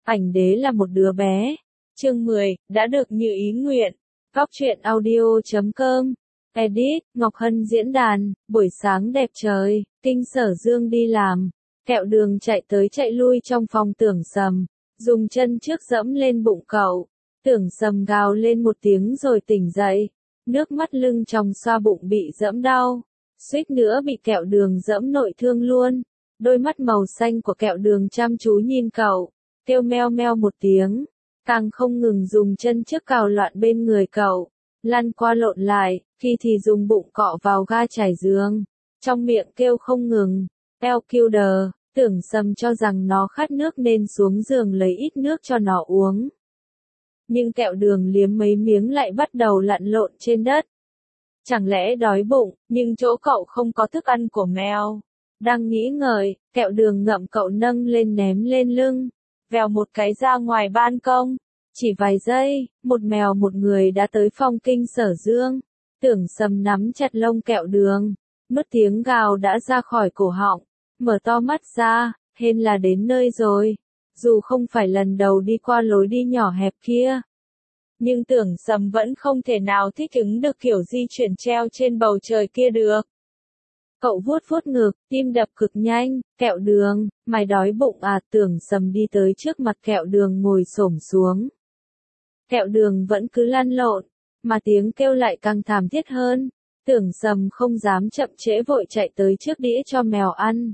Ảnh đế là một đứa bé. Chương 10, đã được như ý nguyện. Góc truyện audio.com. Edit, Ngọc Hân diễn đàn, buổi sáng đẹp trời, Kinh Sở Dương đi làm. Kẹo Đường chạy tới chạy lui trong phòng Tưởng Sầm, dùng chân trước dẫm lên bụng cậu. Tưởng Sầm gào lên một tiếng rồi tỉnh dậy, nước mắt lưng tròng xoa bụng bị dẫm đau, suýt nữa bị Kẹo Đường dẫm nội thương luôn. Đôi mắt màu xanh của Kẹo Đường chăm chú nhìn cậu, kêu meo meo một tiếng, càng không ngừng dùng chân trước cào loạn bên người cậu, lăn qua lộn lại, khi thì dùng bụng cọ vào ga trải giường, trong miệng kêu không ngừng, eo kêu đờ. Tưởng Sầm cho rằng nó khát nước nên xuống giường lấy ít nước cho nó uống. Nhưng Kẹo Đường liếm mấy miếng lại bắt đầu lặn lộn trên đất. Chẳng lẽ đói bụng, nhưng chỗ cậu không có thức ăn của mèo. Đang nghĩ ngợi, Kẹo Đường ngậm cậu nâng lên ném lên lưng, vèo một cái ra ngoài ban công. Chỉ vài giây, một mèo một người đã tới phòng Kinh Sở Dương. Tưởng Sầm nắm chặt lông Kẹo Đường, mất tiếng gào đã ra khỏi cổ họng, mở to mắt ra, hên là đến nơi rồi. Dù không phải lần đầu đi qua lối đi nhỏ hẹp kia, nhưng Tưởng Sầm vẫn không thể nào thích ứng được kiểu di chuyển treo trên bầu trời kia được. Cậu vuốt vuốt ngực, tim đập cực nhanh. Kẹo Đường, mày đói bụng à? Tưởng Sầm đi tới trước mặt Kẹo Đường ngồi xổm xuống. Kẹo Đường vẫn cứ lăn lộn, mà tiếng kêu lại càng thảm thiết hơn. Tưởng Sầm không dám chậm trễ vội chạy tới trước đĩa cho mèo ăn.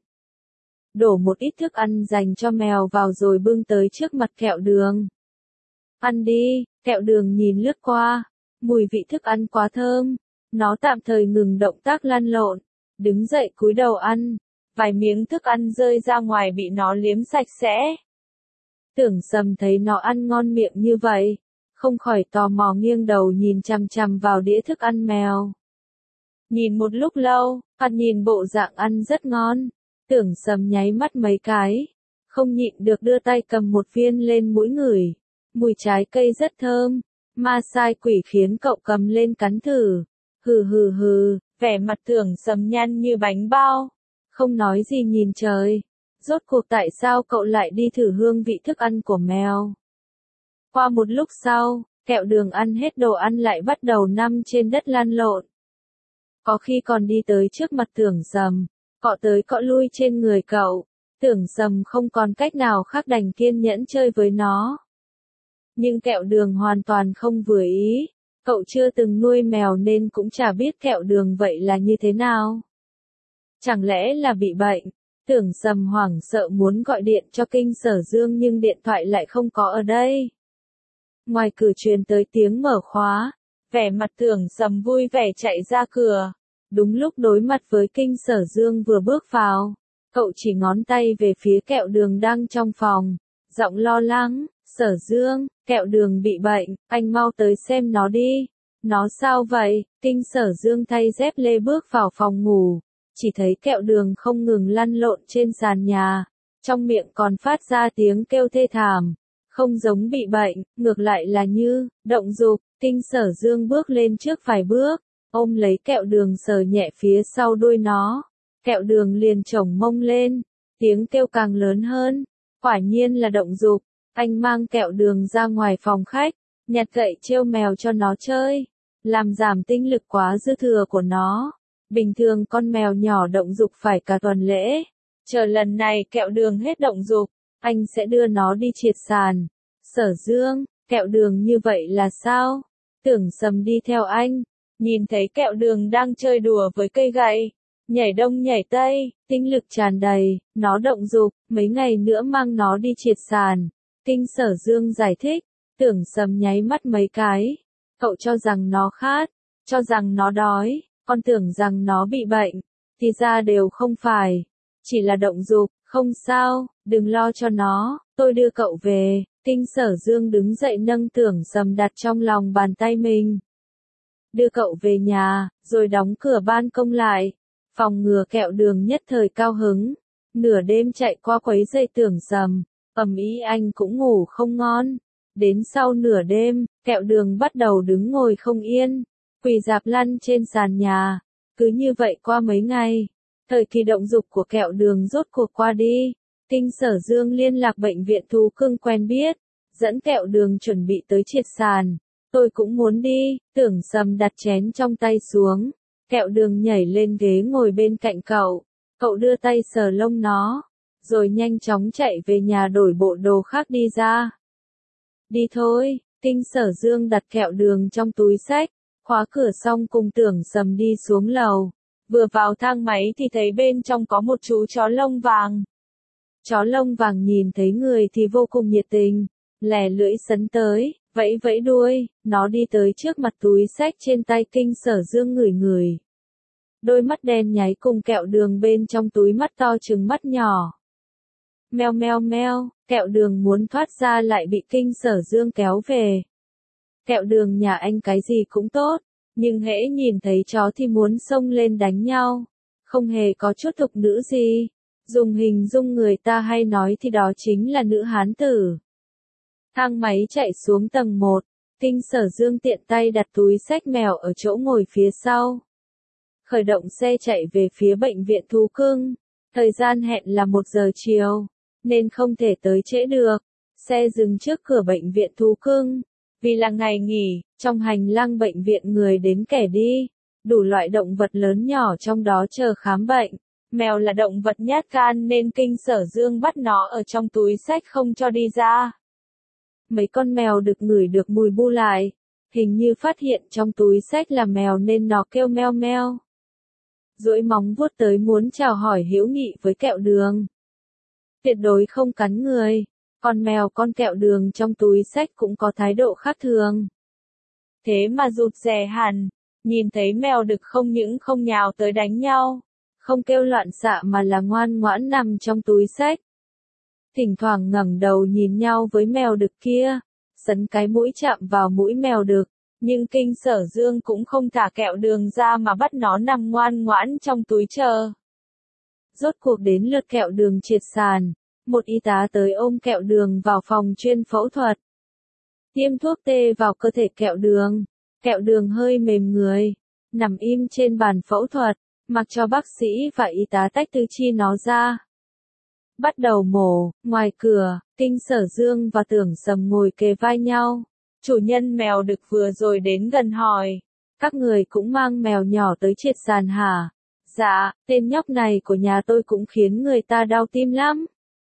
Đổ một ít thức ăn dành cho mèo vào rồi bưng tới trước mặt Kẹo Đường. Ăn đi. Kẹo Đường nhìn lướt qua, mùi vị thức ăn quá thơm. Nó tạm thời ngừng động tác lăn lộn, đứng dậy cúi đầu ăn. Vài miếng thức ăn rơi ra ngoài bị nó liếm sạch sẽ. Tưởng Sầm thấy nó ăn ngon miệng như vậy, không khỏi tò mò nghiêng đầu nhìn chằm chằm vào đĩa thức ăn mèo. Nhìn một lúc lâu, nhìn bộ dạng ăn rất ngon. Tưởng Sầm nháy mắt mấy cái, không nhịn được đưa tay cầm một viên lên mũi ngửi. Mùi trái cây rất thơm, ma sai quỷ khiến cậu cầm lên cắn thử. Hừ hừ hừ, vẻ mặt Tưởng Sầm nhăn như bánh bao, không nói gì nhìn trời. Rốt cuộc tại sao cậu lại đi thử hương vị thức ăn của mèo? Qua một lúc sau, Kẹo Đường ăn hết đồ ăn lại bắt đầu nằm trên đất lăn lộn. Có khi còn đi tới trước mặt Tưởng Sầm, cọ tới cọ lui trên người cậu. Tưởng Sầm không còn cách nào khác đành kiên nhẫn chơi với nó. Nhưng Kẹo Đường hoàn toàn không vừa ý. Cậu chưa từng nuôi mèo nên cũng chả biết Kẹo Đường vậy là như thế nào. Chẳng lẽ là bị bệnh? Tưởng Sầm hoảng sợ muốn gọi điện cho Kinh Sở Dương nhưng điện thoại lại không có ở đây. Ngoài cửa truyền tới tiếng mở khóa, vẻ mặt Tưởng Sầm vui vẻ chạy ra cửa. Đúng lúc đối mặt với Kinh Sở Dương vừa bước vào, cậu chỉ ngón tay về phía Kẹo Đường đang trong phòng, giọng lo lắng. Sở Dương, Kẹo Đường bị bệnh, anh mau tới xem nó đi. Nó sao vậy? Kinh Sở Dương thay dép lê bước vào phòng ngủ, chỉ thấy Kẹo Đường không ngừng lăn lộn trên sàn nhà, trong miệng còn phát ra tiếng kêu thê thảm. Không giống bị bệnh, ngược lại là như động dục. Kinh Sở Dương bước lên trước vài bước, ôm lấy Kẹo Đường sờ nhẹ phía sau đuôi nó. Kẹo Đường liền chổng mông lên, tiếng kêu càng lớn hơn. Quả nhiên là động dục. Anh mang Kẹo Đường ra ngoài phòng khách, nhặt gậy trêu mèo cho nó chơi, làm giảm tinh lực quá dư thừa của nó. Bình thường con mèo nhỏ động dục phải cả tuần lễ. Chờ lần này Kẹo Đường hết động dục, anh sẽ đưa nó đi triệt sàn. Sở Dương, Kẹo Đường như vậy là sao? Tưởng Sầm đi theo anh, nhìn thấy Kẹo Đường đang chơi đùa với cây gậy, nhảy đông nhảy tây, tinh lực tràn đầy, nó động dục, mấy ngày nữa mang nó đi triệt sàn. Kinh Sở Dương giải thích. Tưởng Sầm nháy mắt mấy cái. Cậu cho rằng nó khát, cho rằng nó đói, còn tưởng rằng nó bị bệnh. Thì ra đều không phải, chỉ là động dục. Không sao, đừng lo cho nó, tôi đưa cậu về. Kinh Sở Dương đứng dậy nâng Tưởng Sầm đặt trong lòng bàn tay mình, đưa cậu về nhà, rồi đóng cửa ban công lại. Phòng ngừa Kẹo Đường nhất thời cao hứng, nửa đêm chạy qua quấy rầy Tưởng Sầm. Ầm ĩ anh cũng ngủ không ngon. Đến sau nửa đêm, Kẹo Đường bắt đầu đứng ngồi không yên, quỳ rạp lăn trên sàn nhà. Cứ như vậy qua mấy ngày, thời kỳ động dục của Kẹo Đường rốt cuộc qua đi. Kinh Sở Dương liên lạc bệnh viện thú cưng quen biết, dẫn Kẹo Đường chuẩn bị tới triệt sàn. Tôi cũng muốn đi, Tưởng Sầm đặt chén trong tay xuống. Kẹo Đường nhảy lên ghế ngồi bên cạnh cậu. Cậu đưa tay sờ lông nó, rồi nhanh chóng chạy về nhà đổi bộ đồ khác đi ra. Đi thôi, Kinh Sở Dương đặt Kẹo Đường trong túi xách, khóa cửa xong cùng Tưởng Sầm đi xuống lầu. Vừa vào thang máy thì thấy bên trong có một chú chó lông vàng. Chó lông vàng nhìn thấy người thì vô cùng nhiệt tình, lè lưỡi sấn tới, vẫy vẫy đuôi, nó đi tới trước mặt túi xách trên tay Kinh Sở Dương ngửi ngửi. Đôi mắt đen nháy cùng Kẹo Đường bên trong túi mắt to trừng mắt nhỏ. Meo meo meo, Kẹo Đường muốn thoát ra lại bị Kinh Sở Dương kéo về. Kẹo Đường nhà anh cái gì cũng tốt, nhưng hễ nhìn thấy chó thì muốn xông lên đánh nhau, không hề có chút tục nữ gì. Dùng hình dung người ta hay nói thì đó chính là nữ hán tử. Thang máy chạy xuống tầng 1, Kinh Sở Dương tiện tay đặt túi xách mèo ở chỗ ngồi phía sau. Khởi động xe chạy về phía bệnh viện thú cưng. Thời gian hẹn là 1 giờ chiều, nên không thể tới trễ được. Xe dừng trước cửa bệnh viện thú cưng. Vì là ngày nghỉ, trong hành lang bệnh viện người đến kẻ đi. Đủ loại động vật lớn nhỏ trong đó chờ khám bệnh. Mèo là động vật nhát gan nên Kinh Sở Dương bắt nó ở trong túi xách không cho đi ra. Mấy con mèo được ngửi được mùi bu lại, hình như phát hiện trong túi xách là mèo nên nó kêu meo meo. Duỗi móng vuốt tới muốn chào hỏi hữu nghị với Kẹo Đường. Tuyệt đối không cắn người, con mèo con Kẹo Đường trong túi xách cũng có thái độ khác thường. Thế mà rụt rè hẳn, nhìn thấy mèo đực không những không nhào tới đánh nhau, không kêu loạn xạ mà là ngoan ngoãn nằm trong túi xách. Thỉnh thoảng ngẩng đầu nhìn nhau với mèo đực kia, sấn cái mũi chạm vào mũi mèo đực, nhưng Kinh Sở Dương cũng không thả Kẹo Đường ra mà bắt nó nằm ngoan ngoãn trong túi chờ. Rốt cuộc đến lượt Kẹo Đường triệt sàn, một y tá tới ôm Kẹo Đường vào phòng chuyên phẫu thuật. Tiêm thuốc tê vào cơ thể Kẹo Đường hơi mềm người, nằm im trên bàn phẫu thuật, mặc cho bác sĩ và y tá tách tứ chi nó ra. Bắt đầu mổ, ngoài cửa, Kinh Sở Dương và Tưởng Sầm ngồi kề vai nhau. Chủ nhân mèo đực vừa rồi đến gần hỏi, các người cũng mang mèo nhỏ tới triệt sàn hả? Dạ, tên nhóc này của nhà tôi cũng khiến người ta đau tim lắm.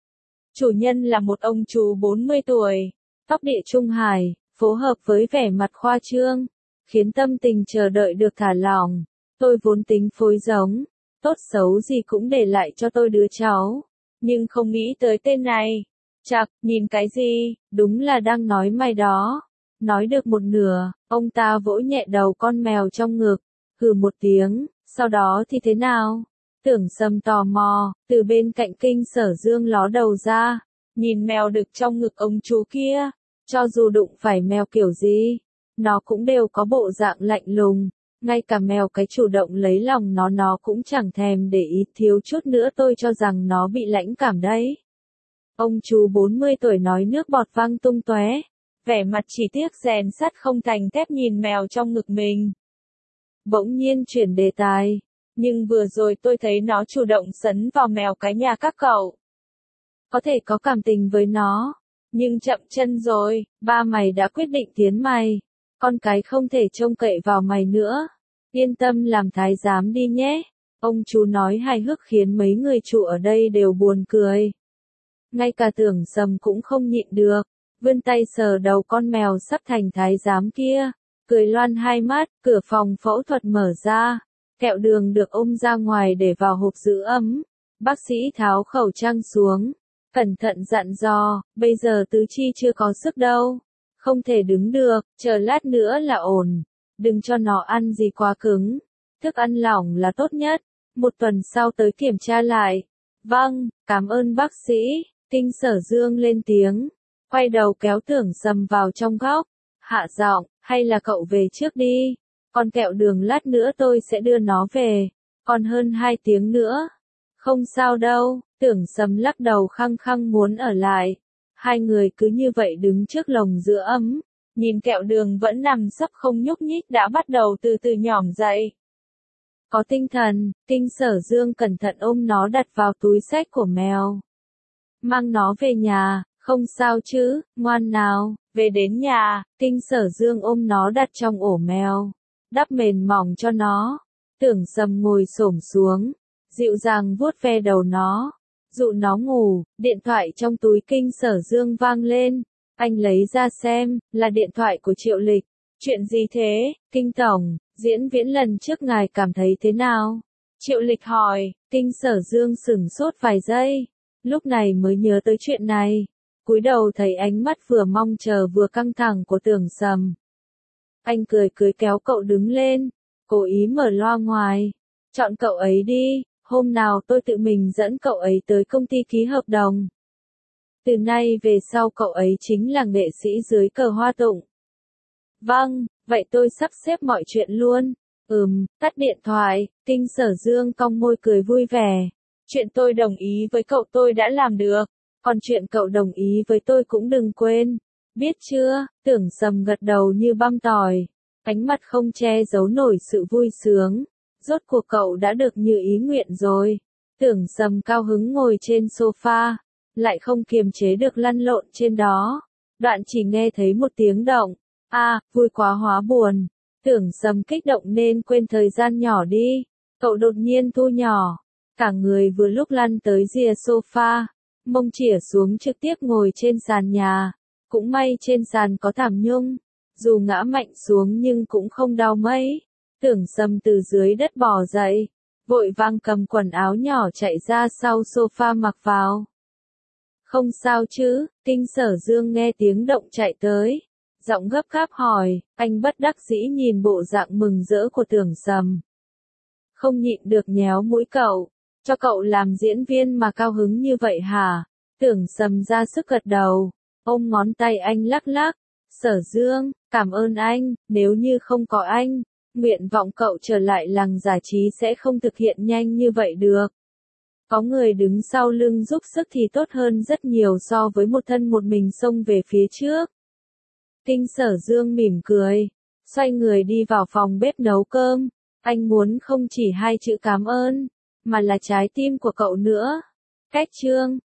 Chủ nhân là một ông chú 40 tuổi, tóc địa trung hải, phối hợp với vẻ mặt khoa trương, khiến tâm tình chờ đợi được thả lỏng. Tôi vốn tính phối giống, tốt xấu gì cũng để lại cho tôi đứa cháu, nhưng không nghĩ tới tên này. Chạc, nhìn cái gì, đúng là đang nói mày đó. Nói được một nửa, ông ta vỗ nhẹ đầu con mèo trong ngực, hừ một tiếng, sau đó thì thế nào? Tưởng Sầm tò mò, từ bên cạnh Kinh Sở Dương ló đầu ra, nhìn mèo đực trong ngực ông chú kia, cho dù đụng phải mèo kiểu gì, nó cũng đều có bộ dạng lạnh lùng, ngay cả mèo cái chủ động lấy lòng nó cũng chẳng thèm để ý, thiếu chút nữa tôi cho rằng nó bị lãnh cảm đấy. Ông chú 40 tuổi nói nước bọt văng tung tóe, vẻ mặt chỉ tiếc rèn sắt không thành thép nhìn mèo trong ngực mình. Bỗng nhiên chuyển đề tài, nhưng vừa rồi tôi thấy nó chủ động sấn vào mèo cái nhà các cậu. Có thể có cảm tình với nó, nhưng chậm chân rồi, ba mày đã quyết định tiến mày, con cái không thể trông cậy vào mày nữa. Yên tâm làm thái giám đi nhé. Ông chú nói hài hước khiến mấy người chủ ở đây đều buồn cười. Ngay cả Tưởng Sầm cũng không nhịn được, vươn tay sờ đầu con mèo sắp thành thái giám kia, cười loan hai mắt. Cửa phòng phẫu thuật mở ra, Kẹo Đường được ôm ra ngoài để vào hộp giữ ấm. Bác sĩ tháo khẩu trang xuống, cẩn thận dặn dò, bây giờ tứ chi chưa có sức đâu, không thể đứng được, chờ lát nữa là ổn, đừng cho nó ăn gì quá cứng, thức ăn lỏng là tốt nhất, 1 tuần sau tới kiểm tra lại. Vâng, cảm ơn bác sĩ. Kinh Sở Dương lên tiếng, quay đầu kéo Tưởng Sầm vào trong góc, hạ giọng, hay là cậu về trước đi, còn Kẹo Đường lát nữa tôi sẽ đưa nó về, còn hơn 2 tiếng nữa. Không sao đâu, Tưởng Sầm lắc đầu khăng khăng muốn ở lại. Hai người cứ như vậy đứng trước lồng giữ ấm, nhìn Kẹo Đường vẫn nằm sấp không nhúc nhích đã bắt đầu từ từ nhỏm dậy. Có tinh thần, Kinh Sở Dương cẩn thận ôm nó đặt vào túi xách của mèo. mang nó về nhà, không sao chứ, ngoan nào, về đến nhà, Kinh Sở Dương ôm nó đặt trong ổ mèo, đắp mền mỏng cho nó. Tưởng Sầm ngồi xổm xuống, dịu dàng vuốt ve đầu nó, dụ nó ngủ. Điện thoại trong túi Kinh Sở Dương vang lên, anh lấy ra xem, là điện thoại của Triệu Lịch. Chuyện gì thế, Kinh Tổng, diễn viễn lần trước ngài cảm thấy thế nào? Triệu Lịch hỏi. Kinh Sở Dương sửng sốt vài giây, lúc này mới nhớ tới chuyện này, cúi đầu thấy ánh mắt vừa mong chờ vừa căng thẳng của Tưởng Sầm. Anh cười kéo cậu đứng lên, cố ý mở loa ngoài. Chọn cậu ấy đi, hôm nào tôi tự mình dẫn cậu ấy tới công ty ký hợp đồng. Từ nay về sau cậu ấy chính là nghệ sĩ dưới cờ Hoa Tụng. Vâng, vậy tôi sắp xếp mọi chuyện luôn. Tắt điện thoại, Kinh Sở Dương cong môi cười vui vẻ. Chuyện tôi đồng ý với cậu tôi đã làm được, còn chuyện cậu đồng ý với tôi cũng đừng quên. Biết chưa? Tưởng Sầm gật đầu như băm tỏi, ánh mắt không che giấu nổi sự vui sướng. Rốt cuộc cậu đã được như ý nguyện rồi. Tưởng Sầm cao hứng ngồi trên sofa, lại không kiềm chế được lăn lộn trên đó. Đoạn chỉ nghe thấy một tiếng động. Vui quá hóa buồn. Tưởng Sầm kích động nên quên thời gian nhỏ đi. Cậu đột nhiên thu nhỏ, cả người vừa lúc lăn tới rìa sofa, mông chĩa xuống trực tiếp ngồi trên sàn nhà. Cũng may trên sàn có thảm nhung, dù ngã mạnh xuống nhưng cũng không đau mấy. Tưởng Sầm từ dưới đất bò dậy, vội vàng cầm quần áo nhỏ chạy ra sau sofa mặc vào. Không sao chứ? Kinh Sở Dương nghe tiếng động chạy tới, giọng gấp gáp hỏi. Anh bất đắc dĩ nhìn bộ dạng mừng rỡ của Tưởng Sầm, không nhịn được nhéo mũi cậu. Cho cậu làm diễn viên mà cao hứng như vậy hả? Tưởng Sầm ra sức gật đầu, ôm ngón tay anh lắc lắc. Sở Dương, cảm ơn anh, nếu như không có anh, nguyện vọng cậu trở lại làng giải trí sẽ không thực hiện nhanh như vậy được. Có người đứng sau lưng giúp sức thì tốt hơn rất nhiều so với một thân một mình xông về phía trước. Kinh Sở Dương mỉm cười, xoay người đi vào phòng bếp nấu cơm. Anh muốn không chỉ 2 chữ cảm ơn, mà là trái tim của cậu nữa. Cách chương